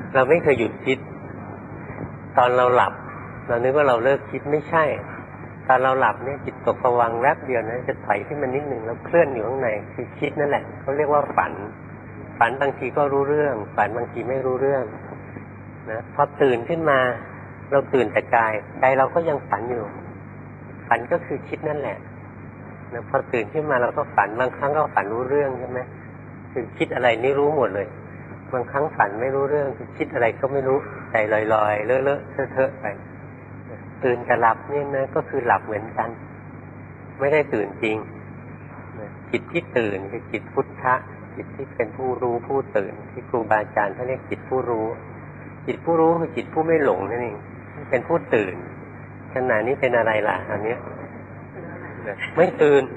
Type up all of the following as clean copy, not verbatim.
เราไม่เคยหยุดคิดตอนเราหลับเรานึกว่าเราเลิกคิดไม่ใช่ตอนเราหลับเนี่ยจิตตกภวังค์แวบเดียวนะจะถอยขึ้นมานิดนึงแล้วเคลื่อนอยู่ข้างในคือคิดนั่นแหละเขาเรียกว่าฝันบางทีก็รู้เรื่องฝันบางทีไม่รู้เรื่องนะพอตื่นขึ้นมาเราตื่นแต่กายใจเราก็ยังฝันอยู่ฝันก็คือคิดนั่นแหละนะพอตื่นขึ้นมาเราก็ฝันบางครั้งก็ฝันรู้เรื่องใช่ไหมคือคิดอะไรนี่รู้หมดเลยบางครั้งฝันไม่รู้เรื่องคือคิดอะไรก็ไม่รู้ใจลอยๆเลอะๆเทอะๆไปตื่นกับหลับเนี่ยนะก็คือหลับเหมือนกันไม่ได้ตื่นจริงจิตที่ตื่นคือจิตพุทธะจิตที่เป็นผู้รู้ผู้ตื่นที่ครูบาอาจารย์ท่านเรียกจิตผู้รู้จิตผู้รู้คือจิตผู้ไม่หลงนั่นเองเป็นผู้ตื่นขณะนี้เป็นอะไรล่ะอันนี้ไม่ตื่น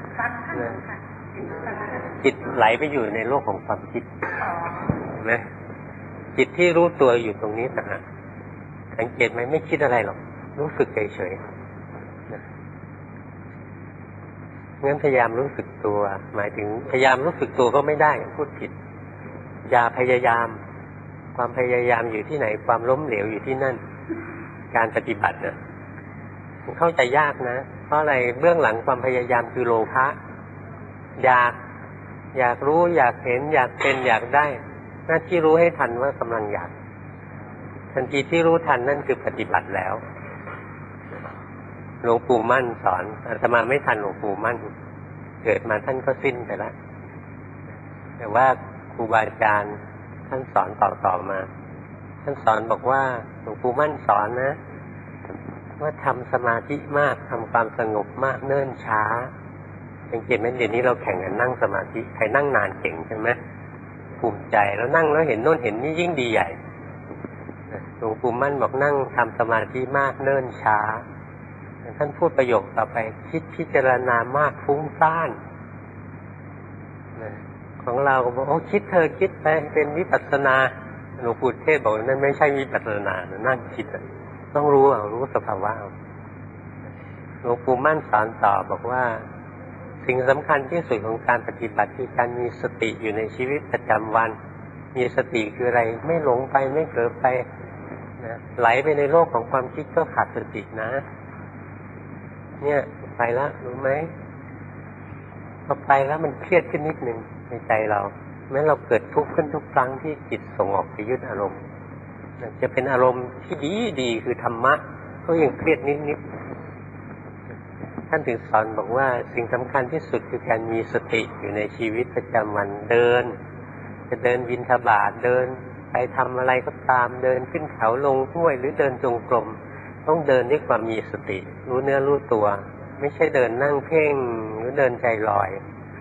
จิตไหลไปอยู่ในโลกของความคิดเห็นไหมจิตที่รู้ตัวอยู่ตรงนี้ต่างหากสังเกตไหมไม่คิดอะไรหรอกรู้สึกเฉยๆงั้นพยายามรู้สึกตัวหมายถึงพยายามรู้สึกตัวก็ไม่ได้พูดผิดอย่าพยายามความพยายามอยู่ที่ไหนความล้มเหลวอยู่ที่นั่นการปฏิบัติเนี่ยเข้าใจยากนะเพราะอะไรเบื้องหลังความพยายามคือโลภะอยากรู้อยากเห็นอยากเป็นอยากได้หน้าที่รู้ให้ทันว่ากำลังอยากทันทีที่รู้ทันนั่นคือปฏิบัติแล้วหลวงปู่มั่นสอนอาตมาไม่ทันหลวงปู่มั่นเกิดมาท่านก็สิ้นไปแล้วแต่ว่าครูบาอาจารย์ท่านสอนต่อมาท่านสอนบอกว่าหลวงปู่มั่นสอนนะว่าทำสมาธิมากทำความสงบมากเนิ่นช้าสังเกตไหมเดี๋ยวนี้เราแข่งกันนั่งสมาธิใครนั่งนานเก่งใช่ไหมภูมิใจแล้วนั่งแล้วเห็นโน่นเห็นนี่ยิ่งดีใหญ่หลวงปู่มั่นบอกนั่งทำสมาธิมากเนิ่นช้าท่านพูดประโยคต่อไปคิดพิจารณามากฟุ้งซ่านของเราก็บอกโอ้คิดเธอคิดไปเป็นวิปัสสนาหลวงปู่เทศบอกนั่นไม่ใช่วิปัสสนานั่งคิดต้องรู้รู้สภาวะหลวงปู่มั่นสอนต่อบอกว่าสิ่งสำคัญที่สุดของการปฏิบัติคือการมีสติอยู่ในชีวิตประจำวันมีสติคืออะไรไม่หลงไปไม่เผลอไปนะไหลไปในโลกของความคิดก็ขาดสตินะเนี่ยไปแล้วรู้ไหมพอไปแล้วมันเครียดขึ้นนิดนึงในใจเราแม้เราเกิดทุกข์ขึ้นทุกครั้งที่จิตส่งออกไปยึดอารมณ์จะเป็นอารมณ์ที่ดีคือธรรมะก็ยังเครียดนิดท่านถึงสอนบอกว่าสิ่งสำคัญที่สุดคือการมีสติอยู่ในชีวิตประจำวันเดินจะเดินบิณฑบาตเดินไปทำอะไรก็ตามเดินขึ้นเขาลงห้วยหรือเดินจงกรมต้องเดินด้วยความมีสติรู้เนื้อรู้ตัวไม่ใช่เดินนั่งเพ่งหรือเดินใจลอย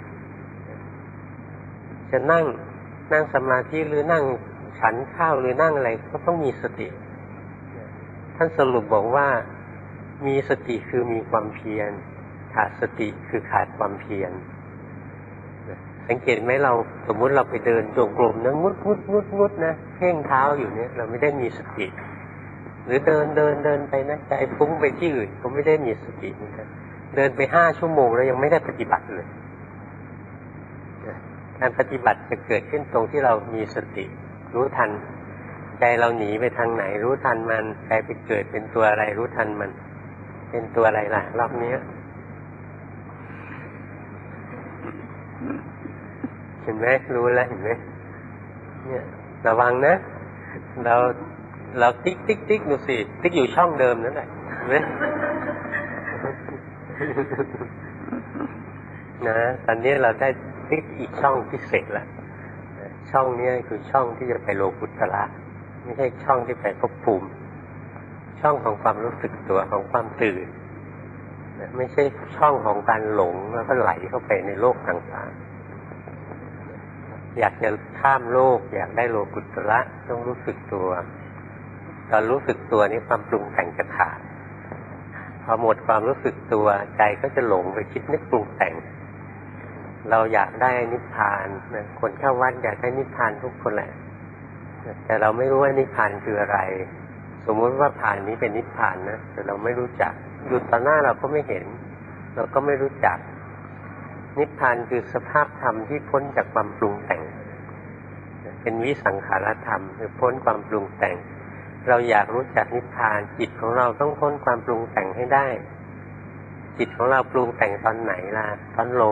จะนั่งสมาธิหรือนั่งฉันข้าวหรือนั่งอะไรก็ต้องมีสติท่านสรุปบอกว่ามีสติคือมีความเพียรขาดสติคือขาดความเพียรสังเกตไหมเราสมมุติเราไปเดินจงกรมนะงุดนะเพ่งเท้าอยู่เนี่ยเราไม่ได้มีสติหรือเดินไปนะใจฟุ้งไปที่อื่นก็ไม่ได้มีสติเหมือนกันเดินไป5 ชั่วโมงแล้วยังไม่ได้ปฏิบัติเลยการปฏิบัติจะเกิดขึ้นตรงที่เรามีสติรู้ทันใจเราหนีไปทางไหนรู้ทันมันใจไปเกิดเป็นตัวอะไรรู้ทันมันเป็นตัวอะไรล่ะรอบนี้เห็นไหมรู้แล้วเห็นไหมเนี่ยระวังนะเราติ๊กดูสิติ๊กอยู่ช่องเดิมนั่นแหละเห็นไหมนะตอนนี้เราได้ติ๊กอีกช่องพิเศษแล้วช่องนี้คือช่องที่จะไปโลกุตระไม่ใช่ช่องที่ไปภพภูมิช่องของความรู้สึกตัวของความตื่นไม่ใช่ช่องของการหลงแล้วก็ไหลเข้าไปในโลกต่างๆอยากจะข้ามโลกอยากได้โลกุตระต้องรู้สึกตัวตอนรู้สึกตัวนี้ความปรุงแต่งจะขาดพอหมดความรู้สึกตัวใจก็จะหลงไปคิดนึกปรุงแต่งเราอยากได้นิพพานนะคนเข้าวัดอยากได้นิพพานทุกคนแหละแต่เราไม่รู้ว่านิพพานคืออะไรสมมติว่าผ่านนี้เป็นนิพพานนะแต่เราไม่รู้จักอยู่ต่อหน้าเราก็ไม่เห็นเราก็ไม่รู้จักนิพพานคือสภาพธรรมที่พ้นจากความปรุงแต่งเป็นวิสังขารธรรมคือพ้นความปรุงแต่งเราอยากรู้จักนิพพานจิตของเราต้องพ้นความปรุงแต่งให้ได้จิตของเราปรุงแต่งตอนไหนล่ะตอนหลง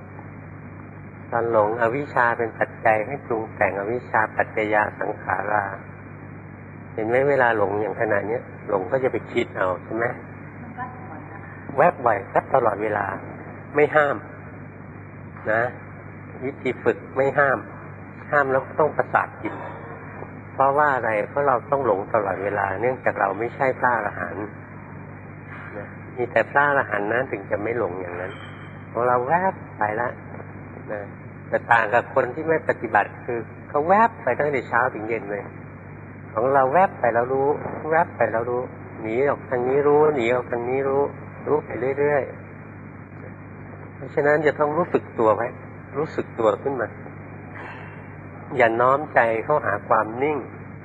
อวิชชาเป็นปัจจัยให้ปรุงแต่งอวิชชาปัจจยสังขาราเห็นไหมเวลาหลงอย่างขนาดนี้หลงก็จะไปคิดเอาใช่ไหมแวบบ่อยแวบตลอดเวลาไม่ห้ามนะวิธีฝึกไม่ห้ามแล้วต้องประสาทจิตเพราะว่าอะไรเพราะเราต้องหลงตลอดเวลาเนื่องจากเราไม่ใช่พระอรหันต์นะมีแต่พระอรหันต์นั้นถึงจะไม่หลงอย่างนั้นพอเราแวบไปละนะแต่ต่างกับคนที่ไม่ปฏิบัติคือเขาแวบไปตั้งแต่เช้าถึงเย็นเลยของเราแวบไปแล้วรู้แวบไปแล้วรู้หนีออกทางนี้รู้หนีออกทางนี้รู้ไปเรื่อยๆเพราะฉะนั้นจะต้องรู้สึกตัวไว้รู้สึกตัวขึ้นมาอย่าน้อมใจเข้าหาความนิ่ง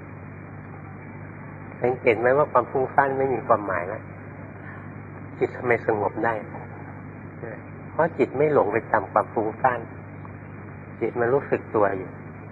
สังเกตไหมว่าความฟุ้งซ่านไม่มีความหมายแล้วจิตทำไมสงบได้เพราะจิตไม่หลงไปตามความฟุ้งซ่านจิตมันรู้สึกตัวอยู่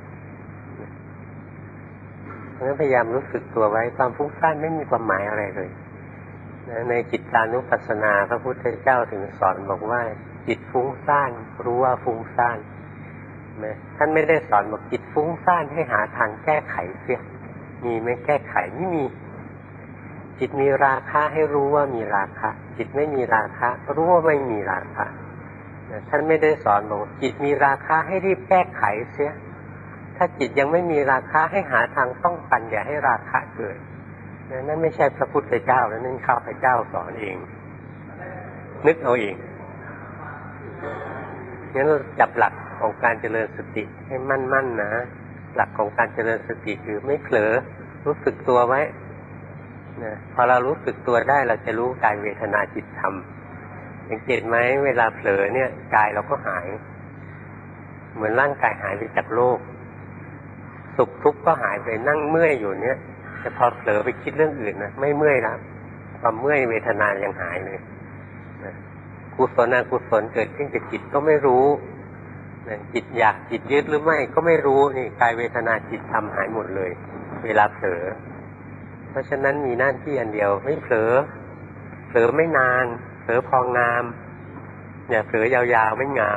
เพราะฉะนั้นพยายามรู้สึกตัวไว้ความฟุ้งซ่านไม่มีความหมายอะไรเลยในจิตตานุปัสสนาพระพุทธเจ้าถึงสอนบอกว่าจิตฟุ้งซ่านรู้ว่าฟุ้งซ่านท่านไม่ได้สอนบอกจิตฟุ้งซ่านให้หาทางแก้ไขเสียมีไหมแก้ไขไม่มีจิตมีราคะให้รู้ว่ามีราคะจิตไม่มีราคะรู้ว่าไม่มีราคะท่านไม่ได้สอนบอกจิตมีราคะให้รีบแก้ไขเสียถ้าจิตยังไม่มีราคะให้หาทางป้องกันอย่าให้ราคะเกิดนั่นไม่ใช่พระพุทธเจ้าแล้วนั่นข้าพเจ้าสอนเองนึกเอาเองงั้นเราจับหลักของการเจริญสติให้มั่นๆนะหลักของการเจริญสติคือไม่เผลอรู้สึกตัวไว้นะพอเรารู้สึกตัวได้เราจะรู้กายเวทนาจิตธรรมสังเกตไหมเวลาเผลอเนี่ยกายเราก็หายเหมือนร่างกายหายไปจากโลกสุขทุกข์ก็หายไปนั่งเมื่อยอยู่เนี่ยแต่พอเผลอไปคิดเรื่องอื่นนะไม่เมื่อยแล้วความเมื่อยเวทนายังหายเลยนะกุศลอกุศลเกิดขึ้นกับจิตก็ไม่รู้จิตอยากจิตยึดหรือไม่ก็ไม่รู้นี่กายเวทนาจิตธรรมหายหมดเลยเวลาเผลอเพราะฉะนั้นมีหน้าที่อันเดียวไม่เผลอไม่นานเผลอพองามอย่าเผลอยาวๆไม่งาม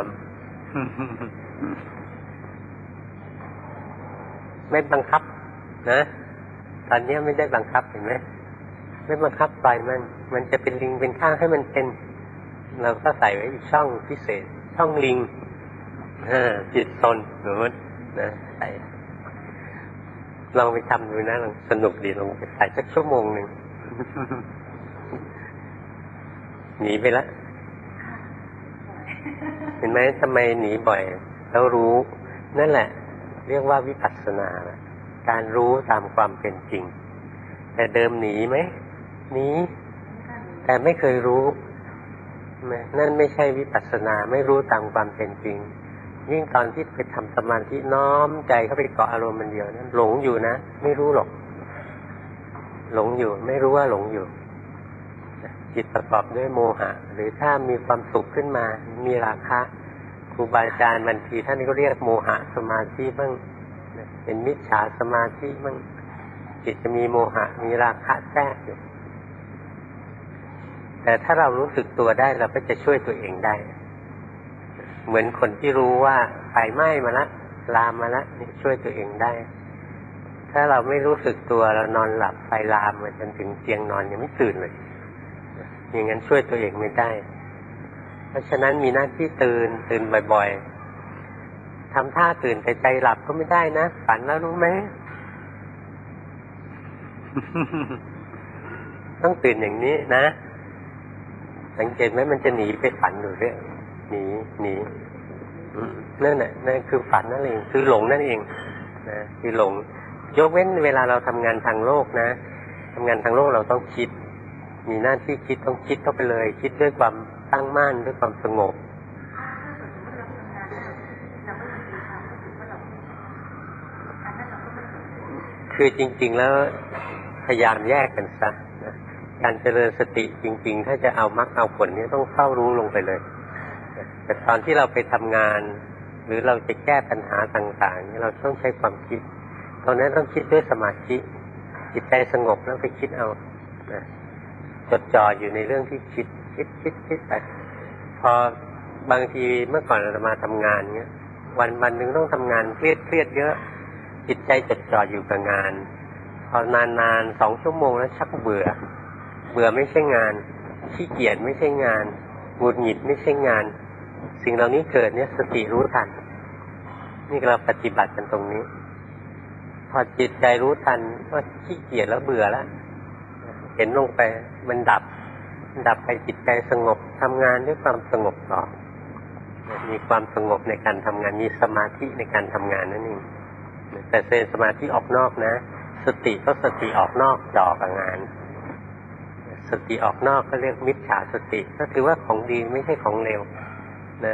ไม่บังคับนะตอนนี้ไม่ได้บังคับเห็นไหมไม่บังคับปล่อยมันจะเป็นลิงเป็นข้างให้มันเป็นเราก็ใส่ไว้อีกช่องพิเศษช่องลิงจิตตนหรือนะใส่ลองไปทำดูนะลองสนุกดีลองไปใส่สักชั่วโมงหนึ่ง หนีไปแล้วเห็นไหมทำไมหนีบ่อยแล้วรู้นั่นแหละเรียกว่าวิปัสสนาการรู้ตามความเป็นจริงแต่เดิมหนีไหมหนีแต่ไม่เคยรู้นั่นไม่ใช่วิปัสสนาไม่รู้ตามความเป็นจริงยิ่งตอนที่ไปทำสมาธิน้อมใจเข้าไปเกาะอารมณ์มันเดียวนั้นหลงอยู่นะไม่รู้หรอกหลงอยู่ไม่รู้ว่าหลงอยู่จิตประกอบด้วยโมหะหรือถ้ามีความสุขขึ้นมามีราคะครูบาอาจารย์บางทีท่านก็เรียกโมหะสมาธิบ้างเป็นมิจฉาสมาธิบ้างจิตจะมีโมหะมีราคะแทรกอยู่แต่ถ้าเรารู้สึกตัวได้เราก็จะช่วยตัวเองได้เหมือนคนที่รู้ว่าไฟไหม้มาละลามมาละนี่ช่วยตัวเองได้ถ้าเราไม่รู้สึกตัวเรานอนหลับไฟลามมาจนถึงเตียงนอนยังไม่ตื่นเลยอย่างนั้นช่วยตัวเองไม่ได้เพราะฉะนั้นมีหน้าที่ตื่นบ่อยๆทำท่าตื่นแต่ใจหลับก็ไม่ได้นะฝันแล้วรู้ไหม ต้องตื่นอย่างนี้นะสังเกตไหมมันจะหนีไปฝันอยู่เรื่อยหนีนั่นแหละนั่นคือฝันนั่นเองคือหลงนั่นเองนะคือหลงยกเว้นเวลาเราทำงานทางโลกนะทำงานทางโลกเราต้องคิดมีหน้าที่คิดต้องคิดเข้าไปเลยคิดด้วยความตั้งมั่นด้วยความสงบคือจริงๆแล้วพยายามแยกกันซะนะการเจริญสติจริงๆถ้าจะเอามรรคเอาผลนี่ต้องเข้ารู้ลงไปเลยแต่ตอนที่เราไปทำงานหรือเราจะแก้ปัญหาต่างๆเราต้องใช้ความคิดตอนนั้นต้องคิดด้วยสมาธิจิตใจสงบแล้วไปคิดเอานะจดจ่ออยู่ในเรื่องที่คิดไปพอบางทีเมื่อก่อนเรามาทำงานเงี้ยวันหนึ่งต้องทำงานเครียดเยอะจิตใจจดจ่ออยู่กับงานพอนานๆ2 ชั่วโมงแล้วชักเบื่อไม่ใช่งานขี้เกียจไม่ใช่งานหงุดหงิดไม่ใช่งานสิ่งเหล่านี้เกิดเนี่ยสติรู้ทันนี่เราปฏิบัติกันตรงนี้พอจิตใจรู้ทันว่าขี้เกียจแล้วเบื่อแล้วเห็นลงไปมันดับไปจิตใจสงบทำงานด้วยความสงบต่อมีความสงบในการทำงานมีสมาธิในการทำงานนั่นเองแต่เป็นสมาธิออกนอกนะสติก็สติออกนอกจ่อกับงานสติออกนอกก็เรียกมิจฉาสติก็ถือว่าของดีไม่ใช่ของเลวนะ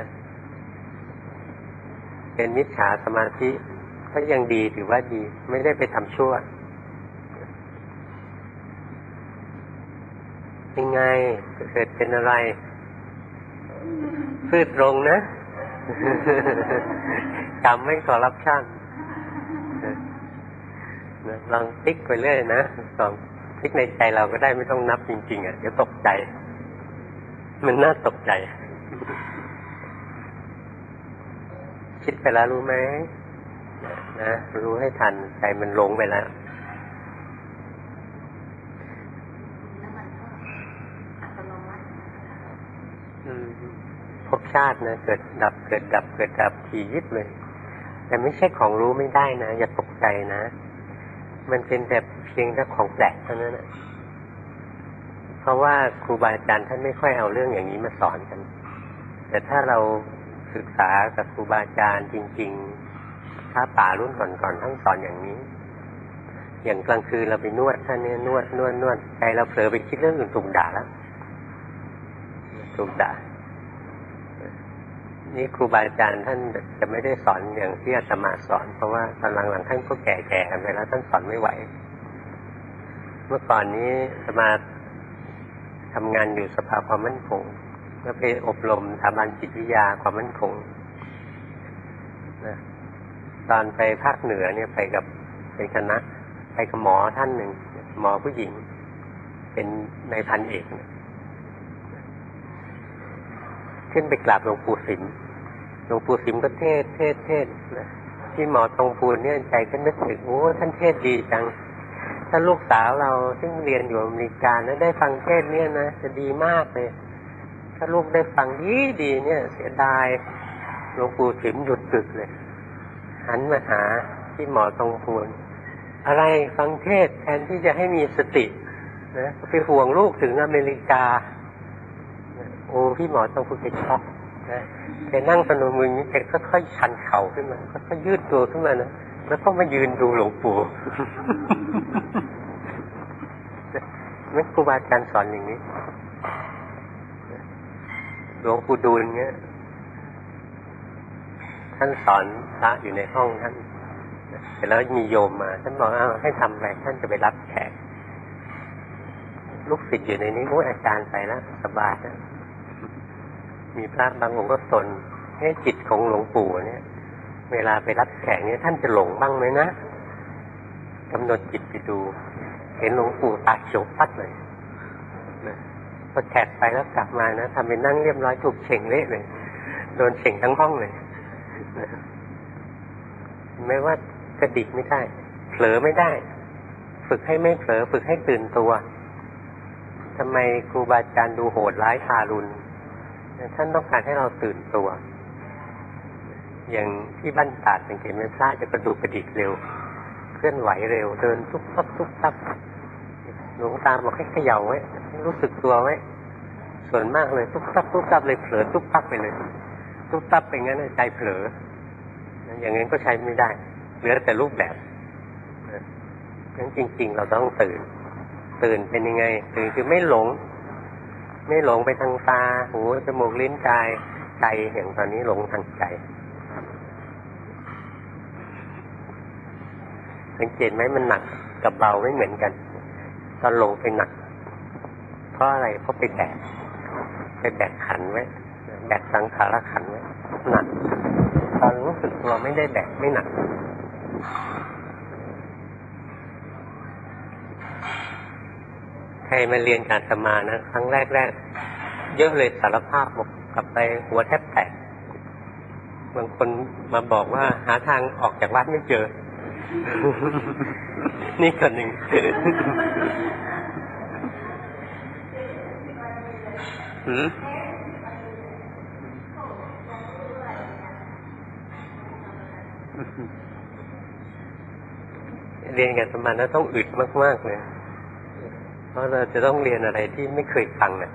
เป็นมิจฉาสมาธิก็ยังดีถือว่าดีไม่ได้ไปทำชั่วยังไงเกิดเป็นอะไรพืชลงนะจำไม่คอร์รัปชันลองติ๊กไปเรื่อยนะลองติ๊กในใจเราก็ได้ไม่ต้องนับจริงๆเดี๋ยวตกใจมันน่าตกใจคิดไปแล้วรู้ไหมนะรู้ให้ทันใจมันหลงไปแล้วภพชาตินะเกิดดับเกิดดับเกิดดับถี่ยิบเลยแต่ไม่ใช่ของรู้ไม่ได้นะอย่าตกใจนะมันเป็นแต่เพียงแค่ของแปลกเท่านั้นนะเพราะว่าครูบาอาจารย์ท่านไม่ค่อยเอาเรื่องอย่างนี้มาสอนกันแต่ถ้าเราศึกษากับครูบาอาจารย์จริงๆถ้าป่ารุ่นก่อนๆท่านสอนอย่างนี้อย่างกลางคืนเราไปนวดท่านเนี่ยนวดใจเราเผลอไปคิดเรื่องอื่นถูกด่าแล้วถูกด่านี่ครูบาอาจารย์ท่านจะไม่ได้สอนอย่างที่อาตมาสอนเพราะว่าตอนหลังๆท่านก็แก่ๆกันไปแล้วท่านสอนไม่ไหวเมื่อก่อนนี้อาตมาทำงานอยู่สภาความมั่นคงแล้วไปอบรมสถาบันจิตวิทยาความมั่นคงนะตอนไปภาคเหนือเนี่ยไปกับเป็นคณะไปกับหมอท่านหนึ่งหมอผู้หญิงเป็นนายพันเอกนะขึ้นไปกราบหลวงปู่สิมก็เทศนะที่หมอตรงปูนเนี่ยใจก็นึกถึงโอ้ท่านเทศดีจังถ้าลูกสาวเราซึ่งเรียนอยู่อเมริกาแล้วได้ฟังเทศเนี่ยนะจะดีมากเลยถ้าลูกได้ฟังดีเนี่ยเสียดายหลวงปู่สิมหยุดกึกเลยหันมาหาที่หมอตรงปูนอะไรฟังเทศแทนที่จะให้มีสตินะไปห่วงลูกถึงอเมริกาโอ้พี่หมอต้องพูดไปช็อกนะแกนั่งพนมมือนี้แกก็ค่อยชันเข่าขึ้นมาก็ยืดตัวขึ้นมานะแล้วก็มายืนดูหลวงปู่นั่นครูบาอาจารย์สอนอย่างนี้หลวงปู่ดูลเงี้ยท่านสอนพระอยู่ในห้องท่านเสร็จแล้วมีโยมมาท่านบอกให้ทำอะไรท่านจะไปรับแขกลูกศิษย์อยู่ในนี้โอ้อาจารย์ไปแล้วสบายนะมีพระบางองค์ก็สนให้จิตของหลวงปู่เนี่ยเวลาไปรับแขกเนี่ยท่านจะหลงบ้างไหมนะกำหนดจิตไปดูเห็นหลวงปู่ตาเขียวปัดเลยนะพอแขกไปแล้วกลับมานะทำเป็นนั่งเรียบร้อยถูกเฉ่งเละเลยโดนเฉ่งทั้งห้องเลยนะไม่ว่ากระดิกไม่ได้เผลอไม่ได้ฝึกให้ไม่เผลอฝึกให้ตื่นตัวทำไมครูบาอาจารย์ดูโหดร้ายทารุณท่านต้องการให้เราตื่นตัวอย่างที่บ้านตาดสังเกตไหมพระจะกระดุกกระดิกเร็วเคลื่อนไหวเร็วเดินตุ๊บตับหลวงตาบอกให้เขย่าไว้รู้สึกตัวไว้ส่วนมากเลยตุ๊บตับเลยเผลอตุ๊บตับไปเลยตุ๊บตับไปงั้นใจเผลออย่างนั้นก็ใช้ไม่ได้เหลือแต่รูปแบบงั้นจริงๆเราต้องตื่นเป็นยังไงตื่นคือไม่หลงไปทางตาหูจมูกลิ้นกายใจอย่างตอนนี้หลงทางใจสังเกตไหมมันหนักกับเบาไม่เหมือนกันตอนหลงไปหนักเพราะอะไรเพราะไปแบกขันไว้แบกสังขารขันไว้หนักตอนรู้สึกตัวไม่ได้แบกไม่หนักใครมาเรียนการสมานะครั้งแรกเยอะเลยสารภาพบอกกลับไปหัวแทบแตกบางคนมาบอกว่าหาทางออกจากวัดไม่เจอ นี่คนหนึ่ง เรียนการสมานะต้องอึดมากๆเลยเพราะเราจะต้องเรียนอะไรที่ไม่เคยฟังเนี่ย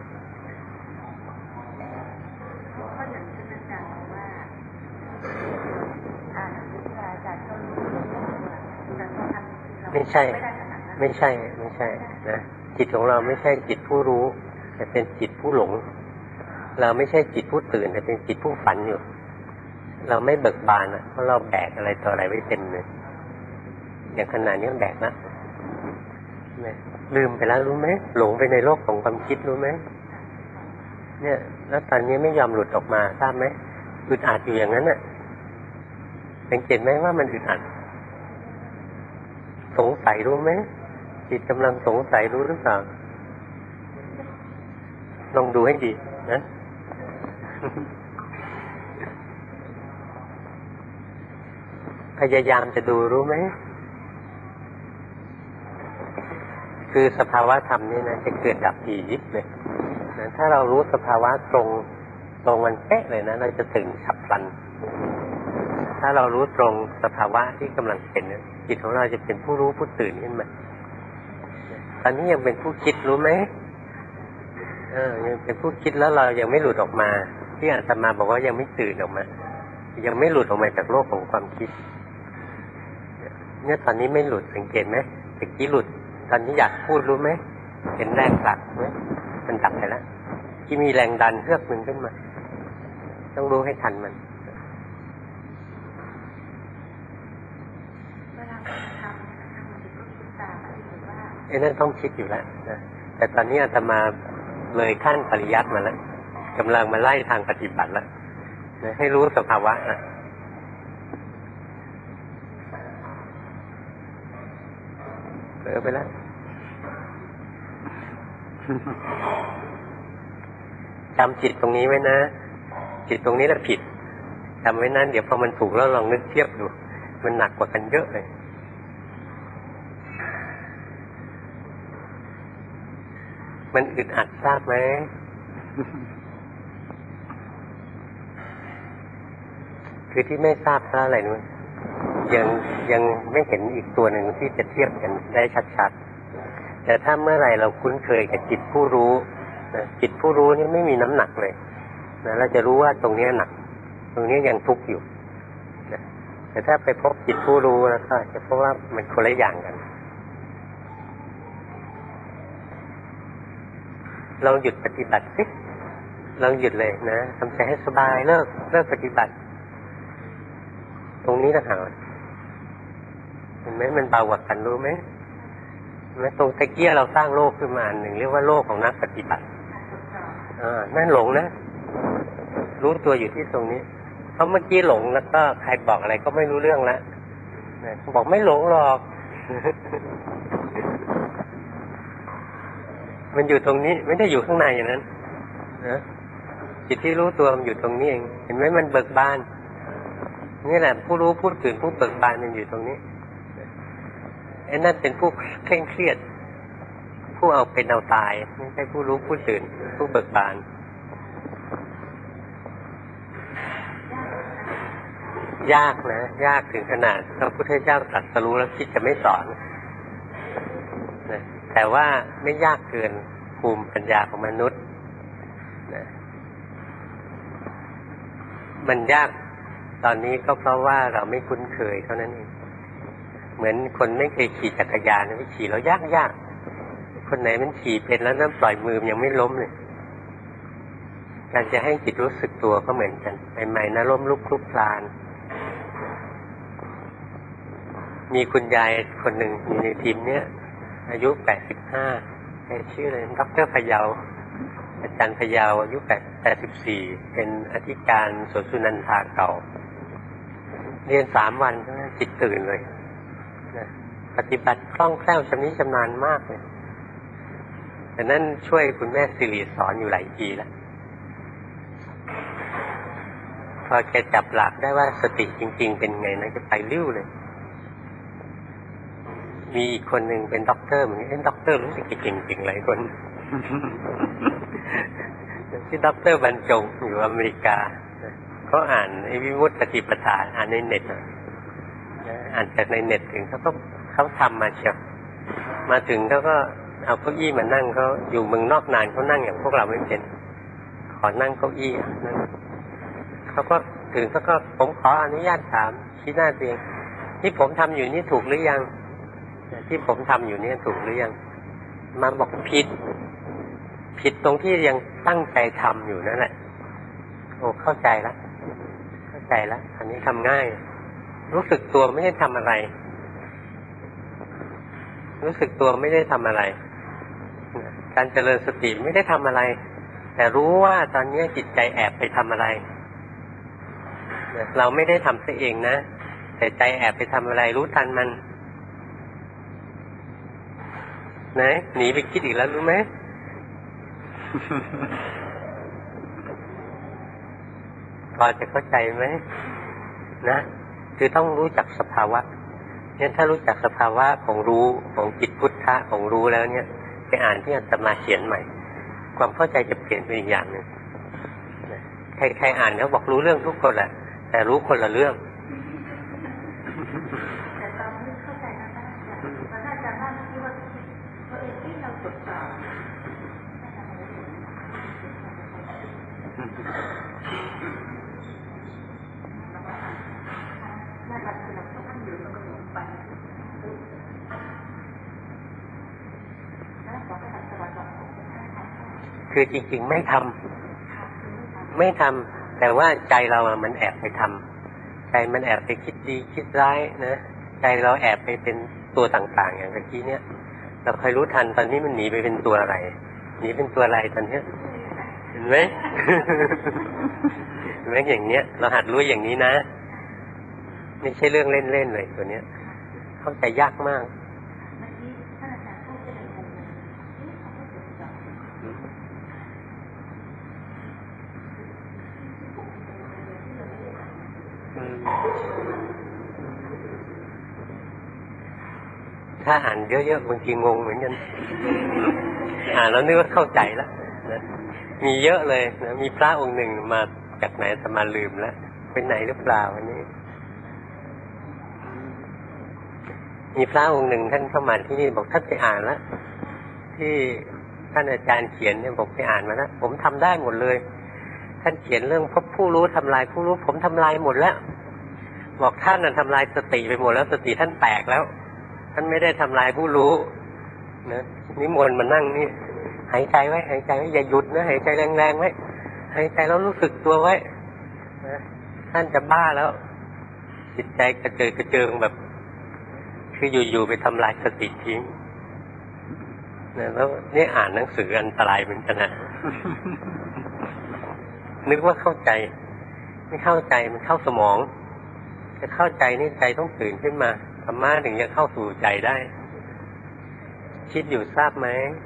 ไม่ใช่นะจิตของเราไม่ใช่จิตผู้รู้แต่เป็นจิตผู้หลงเราไม่ใช่จิตผู้ตื่นแต่เป็นจิตผู้ฝันอยู่เราไม่เบิกบานเพราะเราแบกอะไรต่ออะไรไว้เต็มเลยอย่างขนาดนี้แบกนะลืมไปแล้วรู้ไหมหลงไปในโลกของความคิดรู้ไหมเนี่ยแล้วตอนนี้ไม่ยอมหลุดออกมาทราบไหมอึดอัดอยู่อย่างนั้นน่ะสังเกตไหมว่ามันอึดอัดสงสัยรู้ไหมจิตกำลังสงสัยรู้หรือเปล่าลองดูให้ดีนะ พยายามจะดูรู้ไหมคือสภาวะธรรมนี่นะจะเกิดดับดียิบเลยนะถ้าเรารู้สภาวะตรงมันเป๊ะเลยนะเราจะตื่นฉับพลันถ้าเรารู้ตรงสภาวะที่กำลังเป็นจิตของเราจะเป็นผู้รู้ผู้ตื่นขึ้นมาตอนนี้ยังเป็นผู้คิดรู้ไหมยังเป็นผู้คิดแล้วเรายังไม่หลุดออกมาที่อาตมาบอกว่ายังไม่ตื่นออกมายังไม่หลุดออกมาจากโลกของความคิดเนี่ยตอนนี้ไม่หลุดสังเกตไหมตะกี้หลุดตอนนี้อยากพูดรู้ไหมเห็นแรงผลักไหมมันดับไปแล้วที่มีแรงดันเฮือกหนึ่งขึ้นมาต้องรู้ให้ทันมันนั่นต้องคิดอยู่แล้วนะแต่ตอนนี้อาตมาเลยขั้นปริยัติมาแล้วกำลังมาไล่ทางปฏิบัติแล้วนะให้รู้สภาวะเผลอไปแล้ว จำจิตตรงนี้ไว้นะจิตตรงนี้แหละผิดจำไว้นั้นเดี๋ยวพอมันถูกแล้วลองนึกเทียบดูมันหนักกว่ากันเยอะเลยมันอึดอัดทราบไหม คือที่ไม่ทราบเพราะอะไรนู้นยังไม่เห็นอีกตัวหนึ่งที่จะเทียบกันได้ชัดๆแต่ถ้าเมื่อไหร่เราคุ้นเคยกับจิตผู้รู้นะจิตผู้รู้นี่ไม่มีน้ำหนักเลยนะเราจะรู้ว่าตรงนี้หนักตรงนี้ยังทุกข์อยู่นะแต่ถ้าไปพบจิตผู้รู้แล้วก็จะพบว่ามันคนละอย่างกันเราหยุดปฏิบัติสิเราหยุดเลยนะทำใจให้สบายเลิกปฏิบัติตรงนี้ต่างหากเห็นไหมมันเบากว่ากันรู้ไหมตรงตะเกียเราสร้างโลกขึ้นมาหนึ่งเรียกว่าโลกของนักปฏิบัตินั่นหลงนะรู้ตัวอยู่ที่ตรงนี้เพราะเมื่อกี้หลงแล้วก็ใครบอกอะไรก็ไม่รู้เรื่องแล้วบอกไม่หลงหรอก มันอยู่ตรงนี้ไม่ได้อยู่ข้างในอย่างนั้นนะจิตที่รู้ตัวมันอยู่ตรงนี้เองเห็นไหมมันเบิกบานนี่แหละผู้รู้ผู้ตื่นผู้เบิกบานมันอยู่ตรงนี้ไอ้นั่นเป็นผู้เคร่งเครียดผู้เอาเป็นเอาตายไม่ใช่ผู้รู้ผู้ตื่นผู้เบิกบานยากนะยากถึงขนาดพระพุทธเจ้าตรัสรู้แล้วคิดจะไม่สอนนะแต่ว่าไม่ยากเกินภูมิปัญญาของมนุษย์นะมันยากตอนนี้ก็เพราะว่าเราไม่คุ้นเคยเท่านั้นเองเหมือนคนไม่เคยขี่จักรยานไปขี่แล้วยากคนไหนมันขี่เป็นแล้วนั่นปล่อยมือยังไม่ล้มเลยการจะให้จิตรู้สึกตัวก็เหมือนกันใหม่ๆนะล้มลุกคลุกคลานมีคุณยายคนหนึ่งอยู่ในทีมเนี้ยอายุ85แกชื่ออะไรดร.พยาวอาจารย์พยาวอายุ84เป็นอธิการสวนสุนันทาเก่าเรียน3 วันจิตตื่นเลยนะปฏิบัติคล่องแคล่วชำนิชำนาญมากเลยแต่นั้นช่วยคุณแม่สิริสอนอยู่หลายปีแล้วพอแกจับหลักได้ว่าสติจริงๆเป็นไงนะจะไปลิ้วเลยมีอีกคนหนึ่งเป็นด็อกเตอร์เหมือนกันด็อกเตอร์รู้สึกเก่งๆหลายคนที่ด็อกเตอร์บรรจงอยู่อเมริกาเขาอ่านวิมุตติสติปัฏฐานอ่านในเน็ตอ่านจากในเน็ตถึงเขาทำมาเชียวมาถึงเขาก็เอาเก้าอี้มานั่งเขาอยู่เมืองนอกนานเขานั่งอย่างพวกเราไม่เป็นขอนั่งเก้าอี้นั่งเขาก็ถึงเขาก็ผมขออนุญาตถามชี้หน้าตัวเองที่ผมทำอยู่นี่ถูกหรือยังที่ผมทำอยู่นี่ถูกหรือยังมาบอกผิดตรงที่ยังตั้งใจทำอยู่นั่นแหละโอ้เข้าใจแล้วอันนี้ทำง่ายรู้สึกตัวไม่ได้ทำอะไรรู้สึกตัวไม่ได้ทำอะไรการเจริญสติไม่ได้ทำอะไรแต่รู้ว่าตอนนี้จิตใจแอบไปทำอะไรเราไม่ได้ทำซะเองนะแต่ใจแอบไปทำอะไรรู้ทันมันนะหนีไปคิดอีกแล้วรู้ไหม พอจะเข้าใจไหมนะคือต้องรู้จักสภาวะเนี่ยถ้ารู้จักสภาวะของรู้ของจิตพุทธะของรู้แล้วเนี่ยไปอ่านที่อาตมาเขียนใหม่ความเข้าใจจะเปลี่ยนไปอีกอย่างหนึ่งใครอ่านเขาบอกรู้เรื่องทุกคนแหละแต่รู้คนละเรื่องแต่ตอนนี้เข้าใจนะมันน่าจะมากที่ว่าตัวเองที่เราจดจ่อน่าจะคือเราต้องอยู่แล้วก็หลงไปคือจริงๆไม่ทำแต่ว่าใจเรามันแอบไปทำใจมันแอบไปคิดดีคิดร้ายนะใจเราแอบไปเป็นตัวต่างๆอย่างเมื่อกี้เนี่ยเราเคยรู้ทันตอนนี้มันหนีไปเป็นตัวอะไรหนีเป็นตัวอะไรตอนนี้เห็นไหม เห็นไหมอย่างเนี้ยเราหัดรู้อย่างนี้นะไม่ใช่เรื่องเล่นๆเลยตัวเนี้ยเข้าใจยากมากถ้าอ่านเยอะๆบางทีงงเหมือนกันอ่านแล้วนึกว่าเข้าใจแล้วนะมีเยอะเลยนะมีพระองค์หนึ่งมาจากไหนจะมาลืมแล้วเป็นไหนหรือเปล่าวันนี้มีพระองค์หนึ่งท่านเข้ามาที่นี่บอกท่านไปอ่านแล้วที่ท่านอาจารย์เขียนเนี่ยบอกไปอ่านมาแล้วผมทำได้หมดเลยท่านเขียนเรื่องพบผู้รู้ทำลายผู้รู้ผมทำลายหมดแล้วบอกท่านน่ะทำลายสติไปหมดแล้วสติท่านแตกแล้วท่านไม่ได้ทำลายผู้รู้นะนิมนต์มานั่งนี่หายใจไว้อย่าหยุดนะหายใจแรงๆไว้หายใจแล้วรู้สึกตัวไว้นะท่านจะบ้าแล้วจิตใจกระเจิงแบบคืออยู่ๆไปทำลายสติทิ้งนะแล้วนี่อ่านหนังสืออันตรายเหมือนกันนะนึกว่าเข้าใจไม่เข้าใจมันเข้าสมองจะเข้าใจนี่ใจต้องตื่นขึ้นมาธรรมะถึงจะเข้าสู่ใจได้คิดอยู่ทราบไหม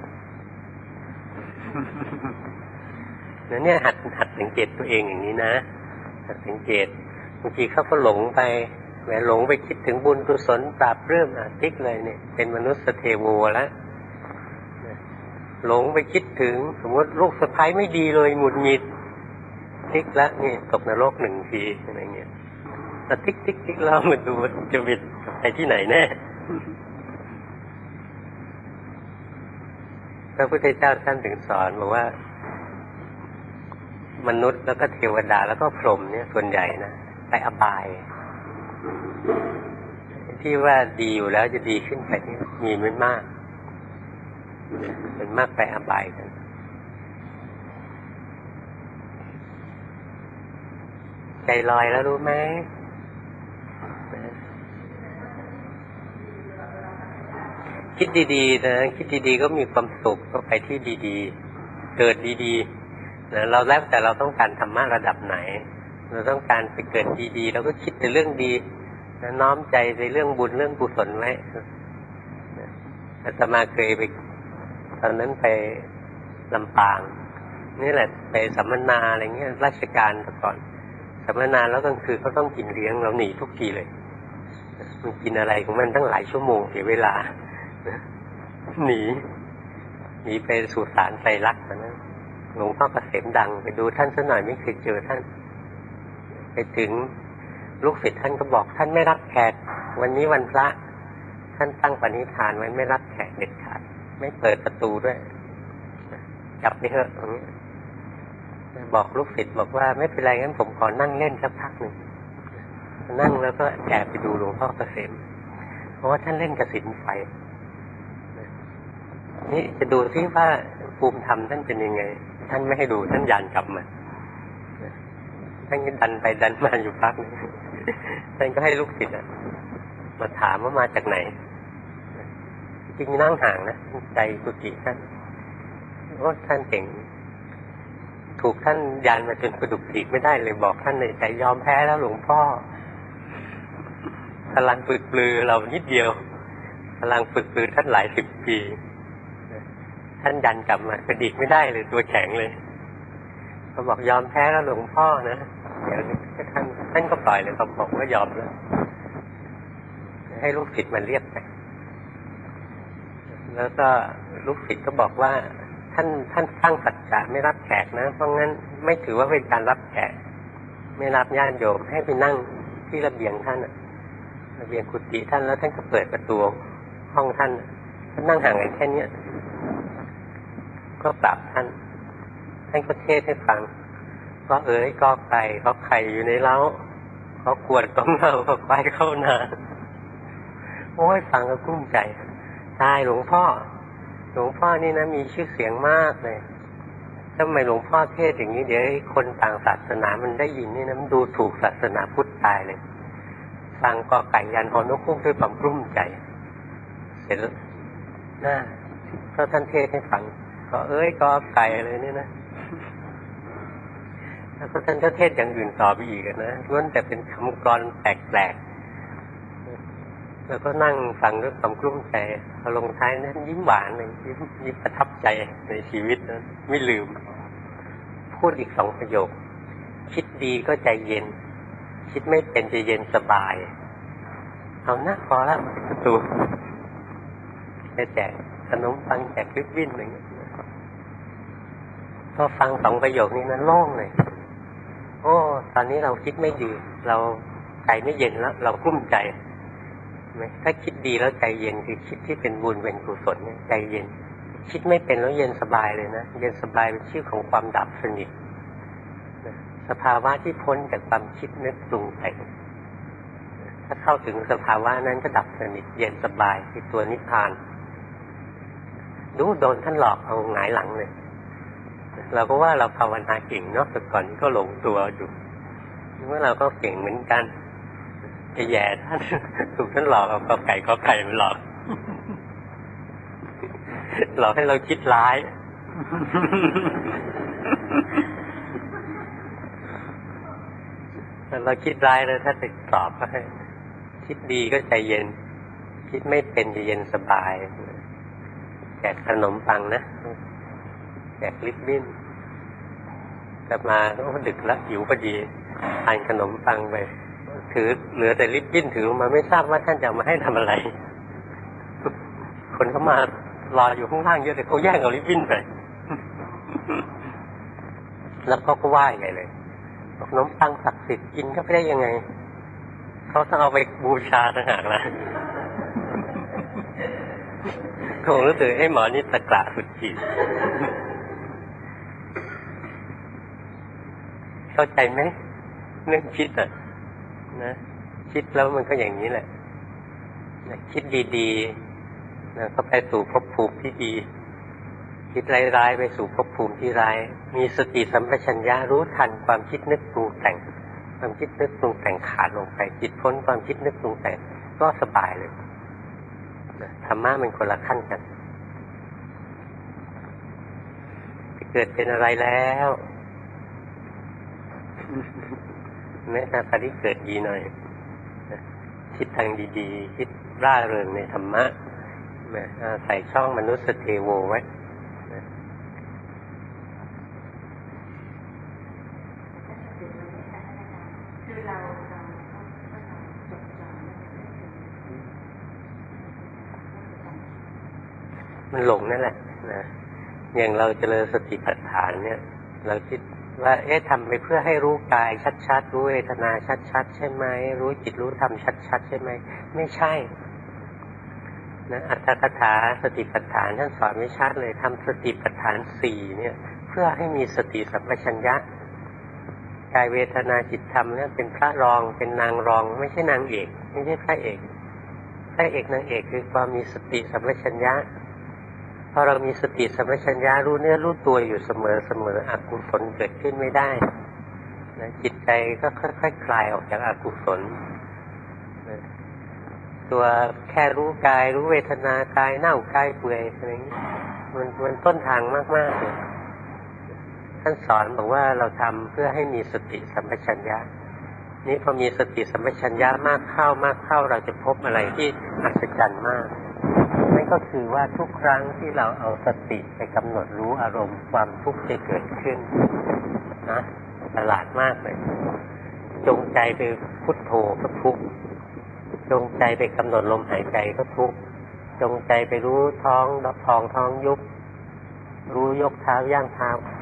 เนี่ยหัดสังเกตตัวเองอย่างนี้นะหัดสังเกตบางทีเขาก็หลงไปแหมหลงไปคิดถึงบุญกุศลปราบเรื่องติ๊กเลยเนี่ยเป็นมนุษย์เทโวแล้วหลงไปคิดถึงสมมติลูกสะใภ้ไม่ดีเลยหงุดหงิดติ๊กแล้วนี่ตกนรก1 ทีอะไรเงี้ยแต่ติ๊กเรามาดูจะบิดไปที่ไหนแน่พระพุทธเจ้าท่านถึงสอนบอกว่ามนุษย์แล้วก็เทวดาแล้วก็พรหมเนี่ยส่วนใหญ่นะไปอบายที่ว่าดีอยู่แล้วจะดีขึ้นไปนี่มีไม่มากเป็นมากไปอบายกันใจลอยแล้วรู้ไหมคิดดีๆนะคิดดีๆก็มีความสุขก็ไปที่ดีๆเกิดดีๆนะเราแล้วแต่เราต้องการธรรมะระดับไหนเราต้องการไปเกิดดีๆเราก็คิดแต่เรื่องดีน้อมใจในเรื่องบุญเรื่องกุศลไว้อาตมาเคยไปตอนนั้นไปลำปางนี่แหละไปสัมมนาอะไรเงี้ยราชการก่อนสัมมนาแล้วกลางคืนเขาต้องกินเลี้ยงเราหนีทุกทีเลยมันกินอะไรของมันตั้งหลายชั่วโมงเสียเวลาหนีไปสู่ศาลไตรลักษณ์นะหลวงพ่อเกษมดังไปดูท่านสักหน่อยไม่เคยเจอท่านไปถึงลูกศิษย์ท่านก็บอกท่านไม่รับแขกวันนี้วันพระท่านตั้งปณิธานไว้ไม่รับแขกเด็ดขาดไม่เปิดประตูด้วยจับไปเถอะบอกลูกศิษย์บอกว่าไม่เป็นไรงั้นผมขอนั่งเล่นสักพักหนึ่งนั่งแล้วก็แอบไปดูหลวงพ่อเกษมเพราะว่าท่านเล่นกสิณไฟนี่จะดูที่ว่าภูมิธรรมท่านเป็นยังไงท่านไม่ให้ดูท่านยันกลับมาท่านก็ดันไปดันมาอยู่พักนึงท่านก็ให้ลูกศิษย์มาถามว่ามาจากไหนจริงนั่งห่างนะใจกุฏิท่านโอ้ท่านเก่งถูกท่านยันมาจนกระดุกดิกไม่ได้เลยบอกท่านในใจยอมแพ้แล้วหลวงพ่อพลังฝึกปลือเรานิดเดียวพลังฝึกปลือท่านหลาย10 ปีท่านยันกลับมากระดิกไม่ได้เลยตัวแข็งเลยเขาบอกยอมแพ้แล้วหลวงพ่อนะเดี๋ยวท่านก็ปล่อยเลยเขาบอกว่ายอมแล้วให้ลูกศิษย์มันเรียกไปแล้วก็ลูกศิษย์ก็บอกว่าท่านตั้งสัจจะไม่รับแขกนะเพราะงั้นไม่ถือว่าเป็นการรับแขกไม่รับญาติโยมให้ไปนั่งที่ระเบียงท่านระเบียงกุฏิท่านแล้วท่านก็เปิดประตูห้องท่านนั่งห่างกันแค่นี้ก็กราบท่านก็เทศให้ฟังก็ก็ไก่ก็ไข่อยู่ในเล้าก็ขวดก็เงาก็ไปเข้านาโอ้ยฟังก็กุ้มใจตายหลวงพ่อนี่นะมีชื่อเสียงมากเลยทำไมหลวงพ่อเทศอย่างนี้เดี๋ยวคนต่างศาสนามันได้ยินนี่นะมันดูถูกศาสนาพุทธตายเลยฟังก็ไก่ยันหอนกคุ้มด้วยความกลุ้มใจเสร็จแล้วก็ท่านเทศให้ฟังก็ก็ไก่เลยนี่นะแล้วก็ท่านก็เทศอย่างอื่นต่อไปอีกนะล้วนแต่เป็นคำกลแปลกๆแล้วก็นั่งฟังด้วยความกลุ้มใจพอลงท้ายนั้นยิ้มหวานเลยยิ้มประทับใจในชีวิตนั้นไม่ลืมพูดอีก2 ประโยคคิดดีก็ใจเย็นคิดไม่เป็นจะเย็นสบายเอานะพอแล้วประตูจะแจกขนมปังแจกริบบิ้นอะไรอย่างเงี้ยพอฟัง2 ประโยคนี้นั้นโล่งเลยโอ้ตอนนี้เราคิดไม่ดีเราใจไม่เย็นแล้วเรากลุ้มใจถ้าคิดดีแล้วใจเย็นคือคิดที่เป็นบุญเป็นกุศลเนี่ยใจเย็นคิดไม่เป็นแล้วเย็นสบายเลยนะเย็นสบายเป็นชื่อของความดับสนิทสภาวะที่พ้นจากความคิดนึกปรุงแต่งถ้าเข้าถึงสภาวะนั้นก็ดับสนิทเย็นสบายคือตัวนิพพานดูโดนท่านหลอกเอาหงายหลังเลยเราก็ว่าเราภาวนาเก่งเนาะแต่ก่อนก็หลงตัวอยู่ว่าเราก็เก่งเหมือนกันจะแย่ท่านถูกท่านหลอกเอาก็ไก่มันหลอกให้เราคิดร้ายเราคิดร้ายแล้วถ้าติดสอบก็ให้คิดดีก็ใจเย็นคิดไม่เป็นจะเย็นสบายแจกขนมปังนะแจกริบบิ้นกลับมาก็ดึกแล้วหิวพอดีทานขนมปังไปถือเหลือแต่ริบบิ้นถือมาไม่ทราบว่าท่านจะมาให้ทำอะไรคนเขามารออยู่ข้างล่างเยอะแต่เขาแย่งเอาริบบิ้นไปแล้วเขาก็ว่าอย่างไรเลยขนมปังศักดิ์สิทธิ์กินก็ไม่ได้ยังไงเขาต้องเอาไปบูชาต่างหากนะคงรู้สึกให้หมอนี่ตะกละสุดขีดเข้าใจไหมเรื่องคิดนะคิดแล้วมันก็อย่างนี้แหละคิดดีๆนะก็ไปสู่ภพภูมิที่ดีคิดร้ายๆไปสู่ภพภูมิที่ร้ายมีสติสัมปชัญญะรู้ทันความคิดนึกปรุงแต่งความคิดนึกปรุงแต่งขาดลงไปจิตพ้นความคิดนึกปรุงแต่งก็สบายเลยธรรมะมันคนละขั้นกันจะเกิดเป็นอะไรแล้วแม้แต่ปฏิเกิดดีหน่อยคิดทางดีๆคิดร่าเริงในธรรมะใส่ช่องมนุษย์เทโวไว้คือเรามันหลงนั่นแหละนะอย่างเราเจริญสติปัฏฐานเนี่ยเราคิดว่าทำไปเพื่อให้รู้กายชัดๆรู้เวทนาชัดๆใช่ไหมรู้จิตรู้ธรรมชัดๆใช่ไหมไม่ใช่นะอัตถกถาสติปัฏฐานท่านสอนไม่ชัดเลยทำสติปัฏฐาน4เนี่ยเพื่อให้มีสติสัมปชัญญะกายเวทนาจิตธรรมเนี่ยเป็นพระรองเป็นนางรองไม่ใช่นางเอกไม่ใช่พระเอกพระเอกนางเอกคือความมีสติสัมปชัญญะพอเรามีสติสัมปชัญญะรู้เนื้อรู้ตัวอยู่เสมออกุศลเกิดขึ้นไม่ได้นะจิตใจก็ค่อยๆคลายออกจากอกุศลนะตัวแค่รู้กายรู้เวทนากายเน่ากายเปื่อยอะไรอย่างนี้มันต้นทางมากๆเลยท่านสอนบอกว่าเราทำเพื่อให้มีสติสัมปชัญญะนี่พอมีสติสัมปชัญญะมากเข้าเราจะพบอะไรที่อัศจรรย์มากนั่นก็คือว่าทุกครั้งที่เราเอาสติไปกำหนดรู้อารมณ์ความทุกข์จะเกิดขึ้นนะประหลาดมากเลยจงใจไปพุทโธก็ทุกข์จงใจไปกำหนดลมหายใจก็ทุกข์จงใจไปรู้ท้องท้องยุบรู้ยกเท้าย่างเท้า